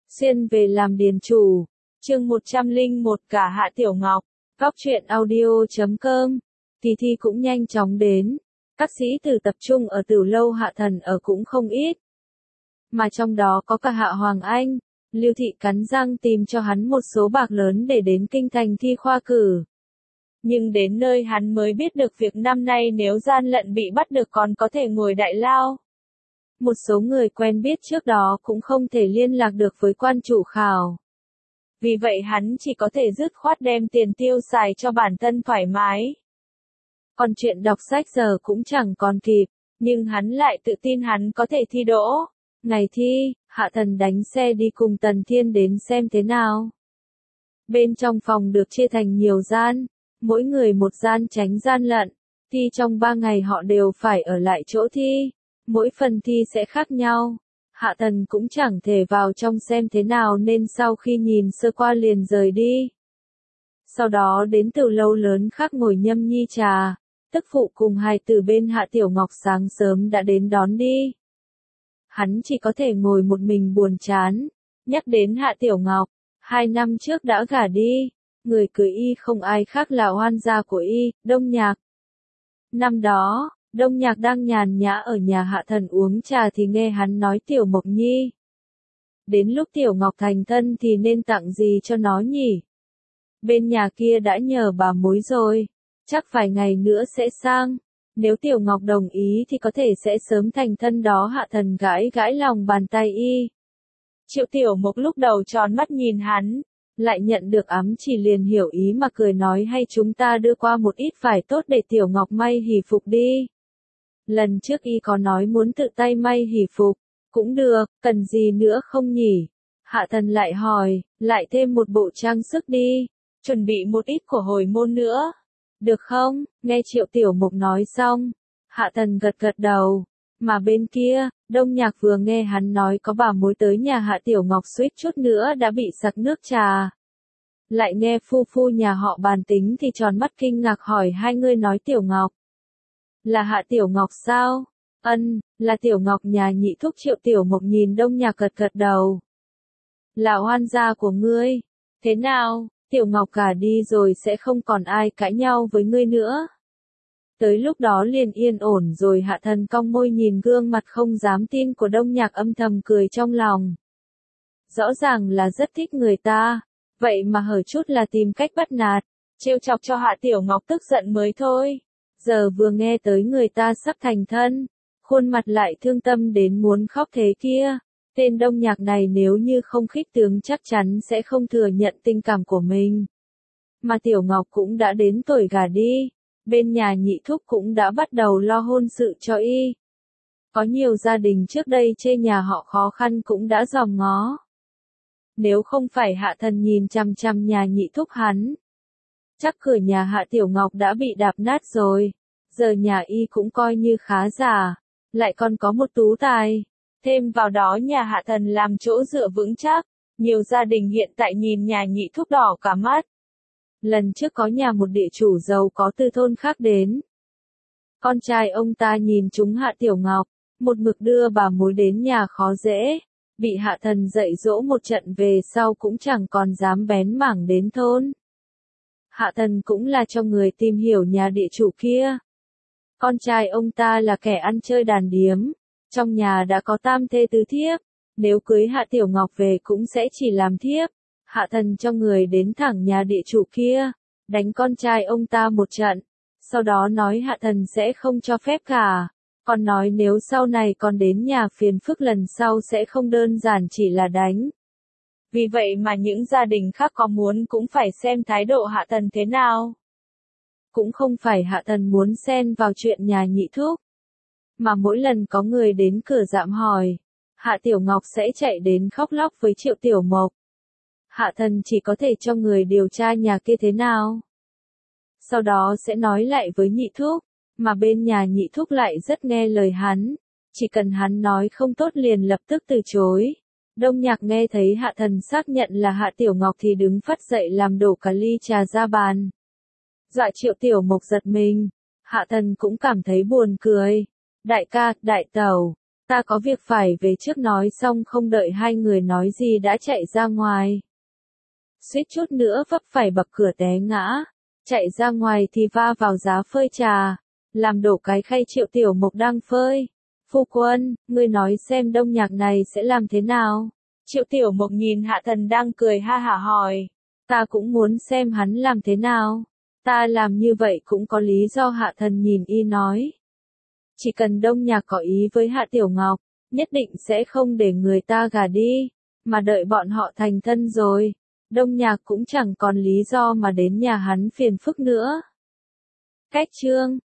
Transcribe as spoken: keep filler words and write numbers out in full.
Xuyên về làm điền chủ. Chương một trăm lẻ một cả Hạ Tiểu Ngọc. Góc truyện audio chấm com. Kỳ thi cũng nhanh chóng đến. Các sĩ tử tập trung ở Tử lâu Hạ Thần ở cũng không ít. Mà trong đó có cả Hạ Hoàng Anh. Lưu Thị cắn răng tìm cho hắn một số bạc lớn để đến kinh thành thi khoa cử. Nhưng đến nơi hắn mới biết được việc năm nay nếu gian lận bị bắt được còn có thể ngồi đại lao. Một số người quen biết trước đó cũng không thể liên lạc được với quan chủ khảo. Vì vậy hắn chỉ có thể dứt khoát đem tiền tiêu xài cho bản thân thoải mái. Còn chuyện đọc sách giờ cũng chẳng còn kịp, nhưng hắn lại tự tin hắn có thể thi đỗ. Ngày thi, Hạ Thần đánh xe đi cùng Tần Thiên đến xem thế nào. Bên trong phòng được chia thành nhiều gian, mỗi người một gian tránh gian lận. Thi trong ba ngày họ đều phải ở lại chỗ thi. Mỗi phần thi sẽ khác nhau. Hạ Thần cũng chẳng thể vào trong xem thế nào nên sau khi nhìn sơ qua liền rời đi. Sau đó đến từ lâu lớn khác ngồi nhâm nhi trà, tức phụ cùng hài tử bên Hạ Tiểu Ngọc sáng sớm đã đến đón đi. Hắn chỉ có thể ngồi một mình buồn chán, nhắc đến Hạ Tiểu Ngọc, hai năm trước đã gả đi, người cưới y không ai khác là oan gia của y, Đông Nhạc. Năm đó, Đông Nhạc đang nhàn nhã ở nhà Hạ Thần uống trà thì nghe hắn nói Tiểu Mộc Nhi. Đến lúc Tiểu Ngọc thành thân thì nên tặng gì cho nó nhỉ? Bên nhà kia đã nhờ bà mối rồi, chắc vài ngày nữa sẽ sang. Nếu Tiểu Ngọc đồng ý thì có thể sẽ sớm thành thân đó. Hạ Thần gãi gãi lòng bàn tay y. Triệu Tiểu Mộc lúc đầu tròn mắt nhìn hắn, lại nhận được ám chỉ liền hiểu ý mà cười nói hay chúng ta đưa qua một ít vải tốt để Tiểu Ngọc may hỷ phục đi. Lần trước y có nói muốn tự tay may hỷ phục, cũng được, cần gì nữa không nhỉ? Hạ Thần lại hỏi, lại thêm một bộ trang sức đi, chuẩn bị một ít của hồi môn nữa. Được không? Nghe Triệu Tiểu Mộc nói xong, Hạ Thần gật gật đầu, mà bên kia, Đông Nhạc vừa nghe hắn nói có bà mối tới nhà Hạ Tiểu Ngọc suýt chút nữa đã bị sặc nước trà. Lại nghe phu phu nhà họ bàn tính thì tròn mắt kinh ngạc hỏi hai người nói Tiểu Ngọc. Là Hạ Tiểu Ngọc sao? Ân, là Tiểu Ngọc nhà nhị thúc. Triệu Tiểu Mộc nhìn Đông Nhạc gật gật đầu. Là oan gia của ngươi. Thế nào, Tiểu Ngọc cả đi rồi sẽ không còn ai cãi nhau với ngươi nữa. Tới lúc đó liền yên ổn rồi. Hạ Thần cong môi nhìn gương mặt không dám tin của Đông Nhạc âm thầm cười trong lòng. Rõ ràng là rất thích người ta, vậy mà hở chút là tìm cách bắt nạt, trêu chọc cho Hạ Tiểu Ngọc tức giận mới thôi. Giờ vừa nghe tới người ta sắp thành thân, khuôn mặt lại thương tâm đến muốn khóc thế kia. Tên Đông Nhạc này nếu như không khích tướng chắc chắn sẽ không thừa nhận tình cảm của mình. Mà Tiểu Ngọc cũng đã đến tuổi gả đi, bên nhà nhị thúc cũng đã bắt đầu lo hôn sự cho y. Có nhiều gia đình trước đây chê nhà họ khó khăn cũng đã dòm ngó. Nếu không phải Hạ Thần nhìn chằm chằm nhà nhị thúc hắn, chắc cửa nhà Hạ Tiểu Ngọc đã bị đạp nát rồi. Giờ nhà y cũng coi như khá giả, lại còn có một tú tài. Thêm vào đó nhà Hạ Thần làm chỗ dựa vững chắc, nhiều gia đình hiện tại nhìn nhà nhị thúc đỏ cả mắt. Lần trước có nhà một địa chủ giàu có từ thôn khác đến. Con trai ông ta nhìn chúng Hạ Tiểu Ngọc, một mực đưa bà mối đến nhà khó dễ. Bị Hạ Thần dạy dỗ một trận về sau cũng chẳng còn dám bén mảng đến thôn. Hạ Thần cũng là cho người tìm hiểu nhà địa chủ kia. Con trai ông ta là kẻ ăn chơi đàn điếm, trong nhà đã có tam thê tứ thiếp, nếu cưới Hạ Tiểu Ngọc về cũng sẽ chỉ làm thiếp. Hạ Thần cho người đến thẳng nhà địa chủ kia, đánh con trai ông ta một trận, sau đó nói Hạ Thần sẽ không cho phép cả, còn nói nếu sau này còn đến nhà phiền phức lần sau sẽ không đơn giản chỉ là đánh. Vì vậy mà những gia đình khác có muốn cũng phải xem thái độ Hạ Thần thế nào. Cũng không phải Hạ Thần muốn xen vào chuyện nhà nhị thúc, mà mỗi lần có người đến cửa dạm hỏi, Hạ Tiểu Ngọc sẽ chạy đến khóc lóc với Triệu Tiểu Mộc. Hạ Thần chỉ có thể cho người điều tra nhà kia thế nào. Sau đó sẽ nói lại với nhị thúc, mà bên nhà nhị thúc lại rất nghe lời hắn, chỉ cần hắn nói không tốt liền lập tức từ chối. Đông Nhạc nghe thấy Hạ Thần xác nhận là Hạ Tiểu Ngọc thì đứng phắt dậy làm đổ cả ly trà ra bàn. Dọa Triệu Tiểu Mộc giật mình, Hạ Thần cũng cảm thấy buồn cười. Đại ca, đại tẩu, ta có việc phải về trước, nói xong không đợi hai người nói gì đã chạy ra ngoài. Suýt chút nữa vấp phải bậc cửa té ngã, chạy ra ngoài thì va vào giá phơi trà, làm đổ cái khay Triệu Tiểu Mộc đang phơi. Phu quân, ngươi nói xem Đông Nhạc này sẽ làm thế nào? Triệu Tiểu Mộc nhìn Hạ Thần đang cười ha hả hỏi. Ta cũng muốn xem hắn làm thế nào. Ta làm như vậy cũng có lý do, Hạ Thần nhìn y nói. Chỉ cần Đông Nhạc có ý với Hạ Tiểu Ngọc, nhất định sẽ không để người ta gả đi, mà đợi bọn họ thành thân rồi, Đông Nhạc cũng chẳng còn lý do mà đến nhà hắn phiền phức nữa. Cách chương